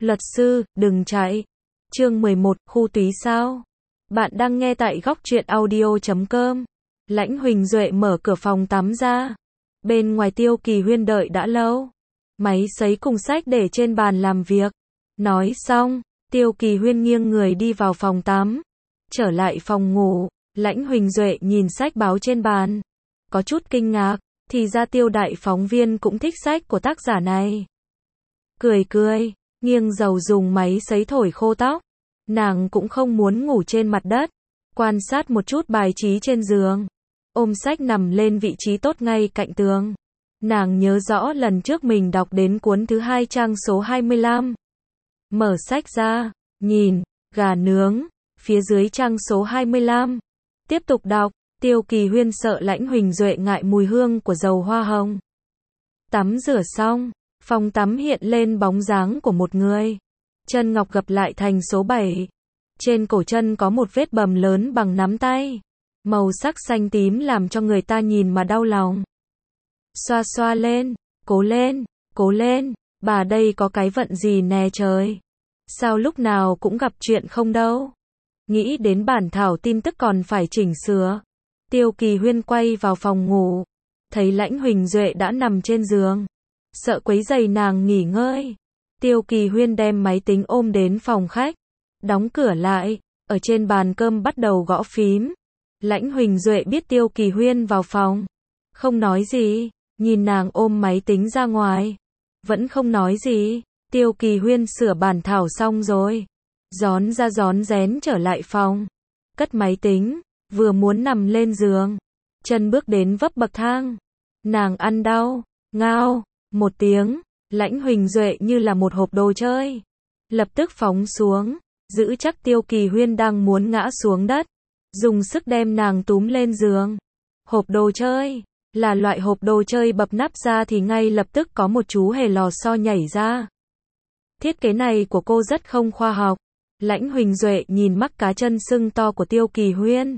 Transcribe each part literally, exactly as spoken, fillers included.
Luật sư, đừng chạy. Chương mười một, khu túy sao? Bạn đang nghe tại góc truyện audio chấm com. Lãnh Huỳnh Duệ mở cửa phòng tắm ra. Bên ngoài Tiêu Kỳ Huyên đợi đã lâu. Máy sấy cùng sách để trên bàn làm việc. Nói xong, Tiêu Kỳ Huyên nghiêng người đi vào phòng tắm. Trở lại phòng ngủ, Lãnh Huỳnh Duệ nhìn sách báo trên bàn. Có chút kinh ngạc, thì ra Tiêu đại phóng viên cũng thích sách của tác giả này. Cười cười, nghiêng dầu dùng máy sấy thổi khô tóc. Nàng cũng không muốn ngủ trên mặt đất. Quan sát một chút bài trí trên giường. Ôm sách nằm lên vị trí tốt ngay cạnh tường. Nàng nhớ rõ lần trước mình đọc đến cuốn thứ hai trang số hai mươi lăm. Mở sách ra, nhìn, gà nướng, phía dưới trang số hai mươi lăm. Tiếp tục đọc, Tiêu Kỳ Huyên sợ Lãnh Huỳnh Duệ ngại mùi hương của dầu hoa hồng. Tắm rửa xong, phòng tắm hiện lên bóng dáng của một người. Chân ngọc gập lại thành số bảy. Trên cổ chân có một vết bầm lớn bằng nắm tay. Màu sắc xanh tím làm cho người ta nhìn mà đau lòng. Xoa xoa lên, cố lên, cố lên, bà đây có cái vận gì nè trời. Sao lúc nào cũng gặp chuyện không đâu. Nghĩ đến bản thảo tin tức còn phải chỉnh sửa. Tiêu Kỳ Huyên quay vào phòng ngủ. Thấy Lãnh Huỳnh Duệ đã nằm trên giường. Sợ quấy rầy nàng nghỉ ngơi. Tiêu Kỳ Huyên đem máy tính ôm đến phòng khách. Đóng cửa lại. Ở trên bàn cơm bắt đầu gõ phím. Lãnh Huỳnh Duệ biết Tiêu Kỳ Huyên vào phòng. Không nói gì. Nhìn nàng ôm máy tính ra ngoài. Vẫn không nói gì. Tiêu Kỳ Huyên sửa bản thảo xong rồi. Gión ra gión rén trở lại phòng. Cất máy tính. Vừa muốn nằm lên giường. Chân bước đến vấp bậc thang. Nàng ăn đau. Ngao. Một tiếng. Lãnh Huỳnh Duệ như là một hộp đồ chơi. Lập tức phóng xuống. Giữ chắc Tiêu Kỳ Huyên đang muốn ngã xuống đất. Dùng sức đem nàng túm lên giường. Hộp đồ chơi. Là loại hộp đồ chơi bập nắp ra thì ngay lập tức có một chú hề lò xo nhảy ra. Thiết kế này của cô rất không khoa học. Lãnh Huỳnh Duệ nhìn mắt cá chân sưng to của Tiêu Kỳ Huyên.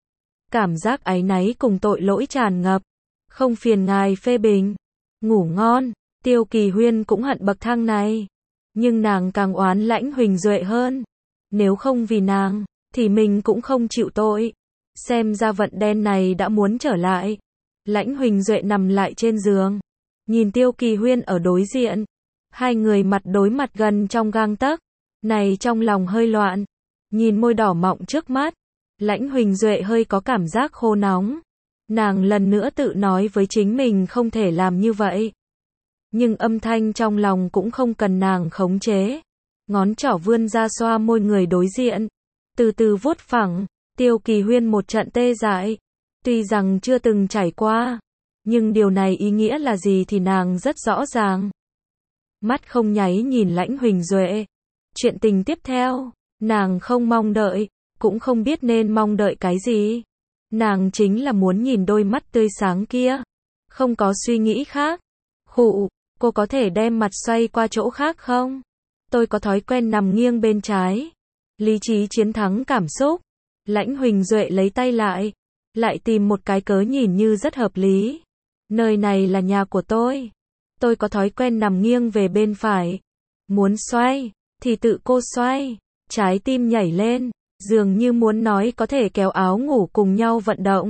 Cảm giác áy náy cùng tội lỗi tràn ngập. Không phiền ngài phê bình. Ngủ ngon. Tiêu Kỳ Huyên cũng hận bậc thang này. Nhưng nàng càng oán Lãnh Huỳnh Duệ hơn. Nếu không vì nàng, thì mình cũng không chịu tội. Xem ra vận đen này đã muốn trở lại. Lãnh Huỳnh Duệ nằm lại trên giường. Nhìn Tiêu Kỳ Huyên ở đối diện. Hai người mặt đối mặt gần trong gang tấc. Này trong lòng hơi loạn. Nhìn môi đỏ mọng trước mắt. Lãnh Huỳnh Duệ hơi có cảm giác khô nóng. Nàng lần nữa tự nói với chính mình không thể làm như vậy. Nhưng âm thanh trong lòng cũng không cần nàng khống chế. Ngón trỏ vươn ra xoa môi người đối diện. Từ từ vuốt phẳng. Tiêu Kỳ Huyên một trận tê dại. Tuy rằng chưa từng trải qua. Nhưng điều này ý nghĩa là gì thì nàng rất rõ ràng. Mắt không nháy nhìn Lãnh Huỳnh Duệ. Chuyện tình tiếp theo. Nàng không mong đợi. Cũng không biết nên mong đợi cái gì. Nàng chính là muốn nhìn đôi mắt tươi sáng kia. Không có suy nghĩ khác. Khụ, cô có thể đem mặt xoay qua chỗ khác không? Tôi có thói quen nằm nghiêng bên trái. Lý trí chiến thắng cảm xúc. Lãnh Huỳnh Duệ lấy tay lại. Lại tìm một cái cớ nhìn như rất hợp lý. Nơi này là nhà của tôi. Tôi có thói quen nằm nghiêng về bên phải. Muốn xoay, thì tự cô xoay. Trái tim nhảy lên. Dường như muốn nói có thể kéo áo ngủ cùng nhau vận động.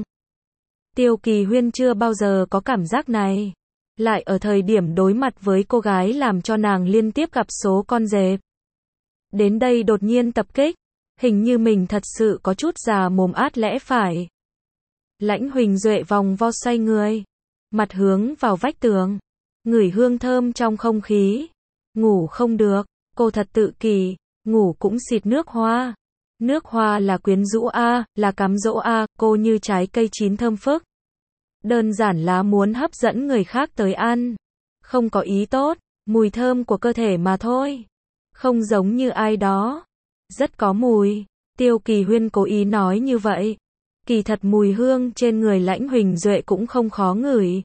Tiêu Kỳ Huyên chưa bao giờ có cảm giác này. Lại ở thời điểm đối mặt với cô gái làm cho nàng liên tiếp gặp số con dẹp. Đến đây đột nhiên tập kích. Hình như mình thật sự có chút già mồm át lẽ phải. Lãnh Huỳnh Duệ vòng vo xoay người. Mặt hướng vào vách tường. Ngửi hương thơm trong không khí. Ngủ không được. Cô thật tự kỷ. Ngủ cũng xịt nước hoa. Nước hoa là quyến rũ a, là cám dỗ a, cô như trái cây chín thơm phức. Đơn giản là muốn hấp dẫn người khác tới ăn. Không có ý tốt, mùi thơm của cơ thể mà thôi. Không giống như ai đó. Rất có mùi. Tiêu Kỳ Huyên cố ý nói như vậy. Kỳ thật mùi hương trên người Lãnh Huỳnh Duệ cũng không khó ngửi.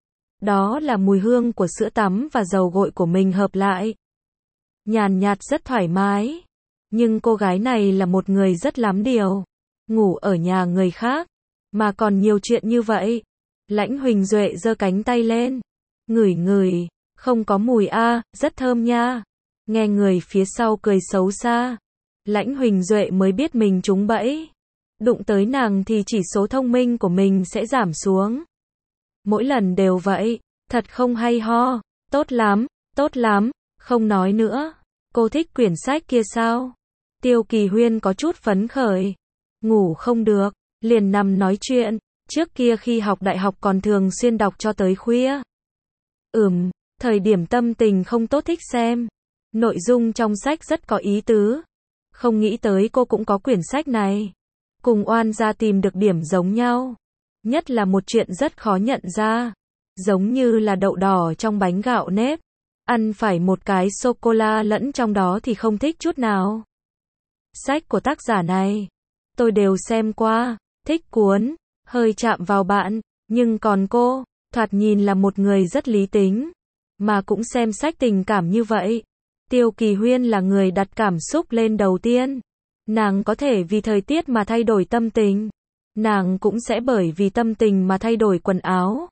Đó là mùi hương của sữa tắm và dầu gội của mình hợp lại. Nhàn nhạt rất thoải mái. Nhưng cô gái này là một người rất lắm điều. Ngủ ở nhà người khác. Mà còn nhiều chuyện như vậy. Lãnh Huỳnh Duệ giơ cánh tay lên. Ngửi ngửi. Không có mùi a, rất thơm nha. Nghe người phía sau cười xấu xa, Lãnh Huỳnh Duệ mới biết mình trúng bẫy. Đụng tới nàng thì chỉ số thông minh của mình sẽ giảm xuống. Mỗi lần đều vậy, thật không hay ho, tốt lắm, tốt lắm, không nói nữa. Cô thích quyển sách kia sao? Tiêu Kỳ Huyên có chút phấn khởi. Ngủ không được, liền nằm nói chuyện. Trước kia khi học đại học còn thường xuyên đọc cho tới khuya. Ừm, thời điểm tâm tình không tốt thích xem. Nội dung trong sách rất có ý tứ. Không nghĩ tới cô cũng có quyển sách này. Cùng Oan gia tìm được điểm giống nhau. Nhất là một chuyện rất khó nhận ra. Giống như là đậu đỏ trong bánh gạo nếp. Ăn phải một cái sô-cô-la lẫn trong đó thì không thích chút nào. Sách của tác giả này, tôi đều xem qua, thích cuốn, hơi chạm vào bạn, nhưng còn cô, thoạt nhìn là một người rất lý tính, mà cũng xem sách tình cảm như vậy. Tiêu Kỳ Huyên là người đặt cảm xúc lên đầu tiên. Nàng có thể vì thời tiết mà thay đổi tâm tình. Nàng cũng sẽ bởi vì tâm tình mà thay đổi quần áo.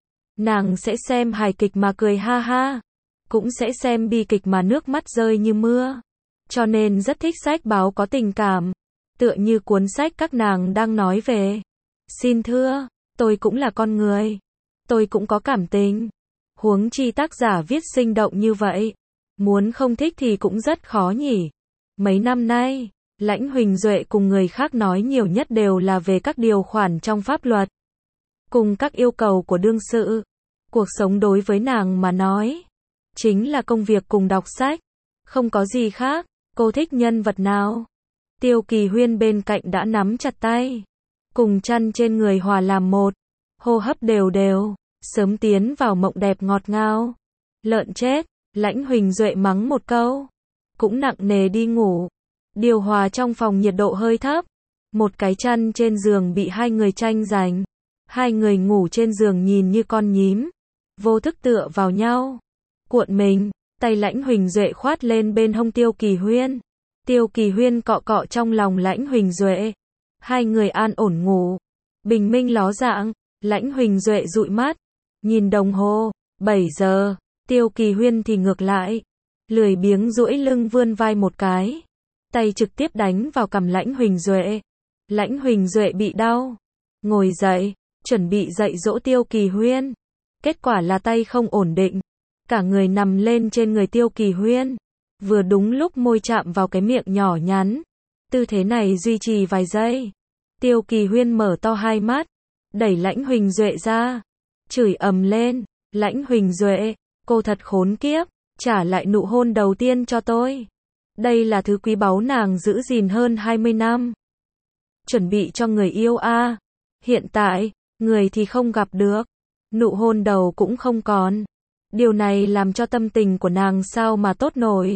Nàng sẽ xem hài kịch mà cười ha ha. Cũng sẽ xem bi kịch mà nước mắt rơi như mưa. Cho nên rất thích sách báo có tình cảm. Tựa như cuốn sách các nàng đang nói về. Xin thưa, tôi cũng là con người. Tôi cũng có cảm tình. Huống chi tác giả viết sinh động như vậy. Muốn không thích thì cũng rất khó nhỉ. Mấy năm nay, Lãnh Huỳnh Duệ cùng người khác nói nhiều nhất đều là về các điều khoản trong pháp luật. Cùng các yêu cầu của đương sự. Cuộc sống đối với nàng mà nói, chính là công việc cùng đọc sách. Không có gì khác. Cô thích nhân vật nào? Tiêu Kỳ Huyên bên cạnh đã nắm chặt tay. Cùng chăn trên người hòa làm một. Hô hấp đều đều. Sớm tiến vào mộng đẹp ngọt ngào. Lợn chết. Lãnh Huỳnh Duệ mắng một câu. Cũng nặng nề đi ngủ. Điều hòa trong phòng nhiệt độ hơi thấp. Một cái chăn trên giường bị hai người tranh giành. Hai người ngủ trên giường nhìn như con nhím. Vô thức tựa vào nhau. Cuộn mình. Tay Lãnh Huỳnh Duệ khoát lên bên hông Tiêu Kỳ Huyên. Tiêu Kỳ Huyên cọ cọ trong lòng Lãnh Huỳnh Duệ. Hai người an ổn ngủ. Bình minh ló dạng. Lãnh Huỳnh Duệ dụi mắt. Nhìn đồng hồ. bảy giờ. Tiêu Kỳ Huyên thì ngược lại. Lười biếng duỗi lưng vươn vai một cái. Tay trực tiếp đánh vào cằm Lãnh Huỳnh Duệ. Lãnh Huỳnh Duệ bị đau. Ngồi dậy. Chuẩn bị dạy dỗ Tiêu Kỳ Huyên. Kết quả là tay không ổn định. Cả người nằm lên trên người Tiêu Kỳ Huyên. Vừa đúng lúc môi chạm vào cái miệng nhỏ nhắn. Tư thế này duy trì vài giây. Tiêu Kỳ Huyên mở to hai mắt. Đẩy Lãnh Huỳnh Duệ ra. Chửi ầm lên. Lãnh Huỳnh Duệ, cô thật khốn kiếp. Trả lại nụ hôn đầu tiên cho tôi. Đây là thứ quý báu nàng giữ gìn hơn hai mươi năm. Chuẩn bị cho người yêu a. Hiện tại, người thì không gặp được. Nụ hôn đầu cũng không còn. Điều này làm cho tâm tình của nàng sao mà tốt nổi.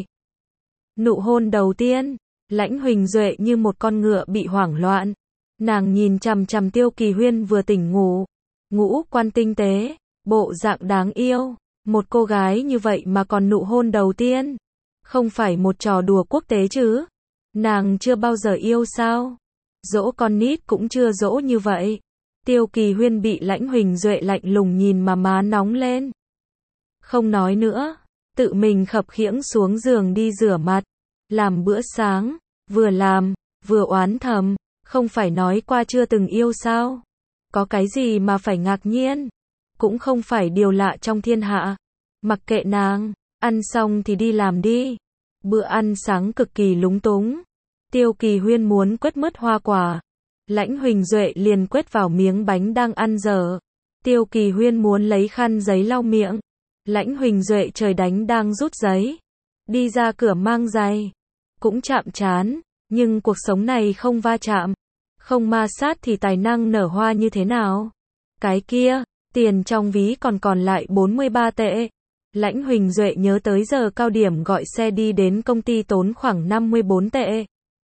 Nụ hôn đầu tiên, Lãnh Huỳnh Duệ như một con ngựa bị hoảng loạn. Nàng nhìn chằm chằm Tiêu Kỳ Huyên vừa tỉnh ngủ. Ngũ quan tinh tế, bộ dạng đáng yêu. Một cô gái như vậy mà còn nụ hôn đầu tiên. Không phải một trò đùa quốc tế chứ. Nàng chưa bao giờ yêu sao? Dỗ con nít cũng chưa dỗ như vậy. Tiêu Kỳ Huyên bị Lãnh Huỳnh Duệ lạnh lùng nhìn mà má nóng lên. Không nói nữa, tự mình khập khiễng xuống giường đi rửa mặt, làm bữa sáng, vừa làm, vừa oán thầm, không phải nói qua chưa từng yêu sao? Có cái gì mà phải ngạc nhiên? Cũng không phải điều lạ trong thiên hạ. Mặc kệ nàng, ăn xong thì đi làm đi. Bữa ăn sáng cực kỳ lúng túng. Tiêu Kỳ Huyên muốn quét mứt hoa quả. Lãnh Huỳnh Duệ liền quét vào miếng bánh đang ăn dở. Tiêu Kỳ Huyên muốn lấy khăn giấy lau miệng. Lãnh Huỳnh Duệ trời đánh đang rút giấy. Đi ra cửa mang giày. Cũng chạm trán. Nhưng cuộc sống này không va chạm. Không ma sát thì tài năng nở hoa như thế nào? Cái kia, tiền trong ví còn còn lại bốn mươi ba tệ. Lãnh Huỳnh Duệ nhớ tới giờ cao điểm gọi xe đi đến công ty tốn khoảng năm mươi bốn tệ.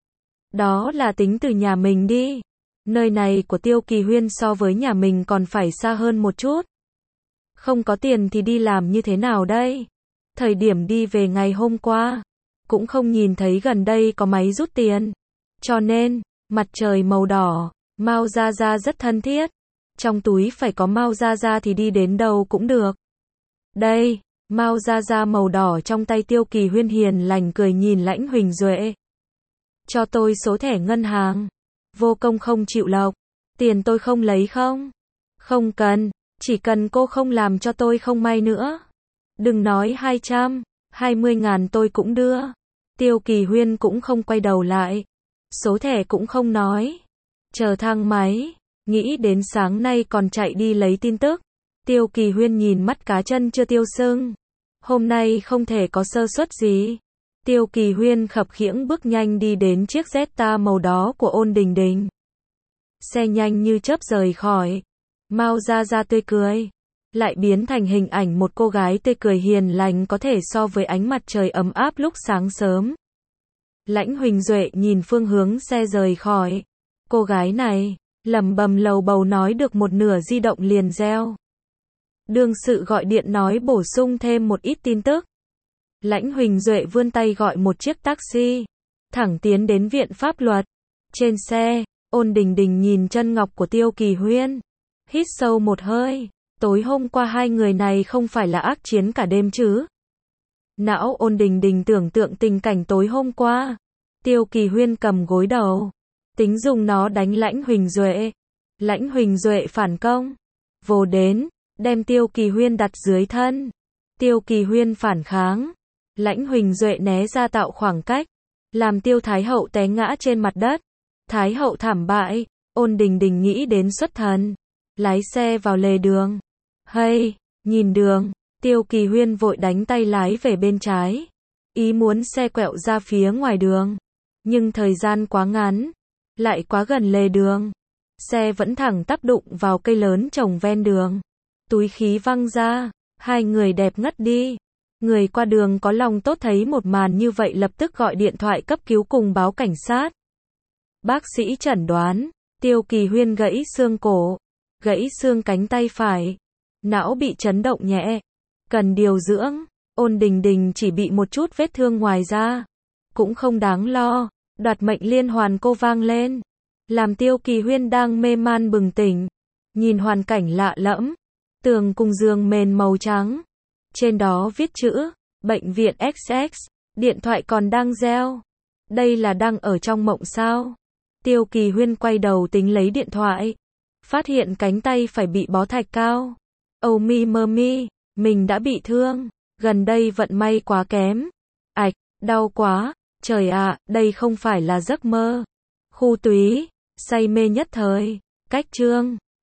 Đó là tính từ nhà mình đi. Nơi này của Tiêu Kỳ Huyên so với nhà mình còn phải xa hơn một chút. Không có tiền thì đi làm như thế nào đây? Thời điểm đi về ngày hôm qua, cũng không nhìn thấy gần đây có máy rút tiền. Cho nên, mặt trời màu đỏ, Mao Gia Gia rất thân thiết. Trong túi phải có Mao Gia Gia thì đi đến đâu cũng được. Đây, Mao ra ra màu đỏ trong tay Tiêu Kỳ Huyên hiền lành cười nhìn Lãnh Huỳnh Duệ. Cho tôi số thẻ ngân hàng. Vô công không chịu lộc. Tiền tôi không lấy không? Không cần, chỉ cần cô không làm cho tôi không may nữa. Đừng nói hai trăm, hai mươi ngàn tôi cũng đưa. Tiêu Kỳ Huyên cũng không quay đầu lại. Số thẻ cũng không nói. Chờ thang máy, nghĩ đến sáng nay còn chạy đi lấy tin tức. Tiêu Kỳ Huyên nhìn mắt cá chân chưa tiêu sưng. Hôm nay không thể có sơ suất gì. Tiêu Kỳ Huyên khập khiễng bước nhanh đi đến chiếc Jetta màu đỏ của Ôn Đình Đình. Xe nhanh như chớp rời khỏi. Mao ra ra tươi cười. Lại biến thành hình ảnh một cô gái tươi cười hiền lành có thể so với ánh mặt trời ấm áp lúc sáng sớm. Lãnh Huỳnh Duệ nhìn phương hướng xe rời khỏi. Cô gái này, lẩm bẩm lầu bầu nói được một nửa di động liền reo. Đương sự gọi điện nói bổ sung thêm một ít tin tức. Lãnh Huỳnh Duệ vươn tay gọi một chiếc taxi, thẳng tiến đến viện pháp luật. Trên xe, Ôn Đình Đình nhìn chân ngọc của Tiêu Kỳ Huyên, hít sâu một hơi. Tối hôm qua hai người này không phải là ác chiến cả đêm chứ? Não Ôn Đình Đình tưởng tượng tình cảnh tối hôm qua. Tiêu Kỳ Huyên cầm gối đầu, tính dùng nó đánh Lãnh Huỳnh Duệ. Lãnh Huỳnh Duệ phản công, vồ đến, đem Tiêu Kỳ Huyên đặt dưới thân. Tiêu Kỳ Huyên phản kháng, Lãnh Huỳnh Duệ né ra tạo khoảng cách, làm Tiêu Thái Hậu té ngã trên mặt đất. Thái Hậu thảm bại. Ôn Đình Đình nghĩ đến xuất thần, lái xe vào lề đường. Hay, nhìn đường. Tiêu Kỳ Huyên vội đánh tay lái về bên trái, ý muốn xe quẹo ra phía ngoài đường. Nhưng thời gian quá ngắn, lại quá gần lề đường. Xe vẫn thẳng tắp đụng vào cây lớn trồng ven đường. Túi khí văng ra, hai người đẹp ngất đi. Người qua đường có lòng tốt thấy một màn như vậy lập tức gọi điện thoại cấp cứu cùng báo cảnh sát. Bác sĩ chẩn đoán, Tiêu Kỳ Huyên gãy xương cổ, gãy xương cánh tay phải, não bị chấn động nhẹ, cần điều dưỡng. Ôn Đình Đình chỉ bị một chút vết thương ngoài da, cũng không đáng lo. Đoạt mệnh liên hoàn cô vang lên, làm Tiêu Kỳ Huyên đang mê man bừng tỉnh, nhìn hoàn cảnh lạ lẫm, tường cùng giường mền màu trắng, trên đó viết chữ bệnh viện ích ích, điện thoại còn đang reo. Đây là đang ở trong mộng sao? Tiêu Kỳ Huyên quay đầu tính lấy điện thoại, phát hiện cánh tay phải bị bó thạch cao. Oh mi mơ mi, mình đã bị thương, gần đây vận may quá kém. Ạch, đau quá, trời ạ, đây không phải là giấc mơ. Khu túy, say mê nhất thời, cách chương.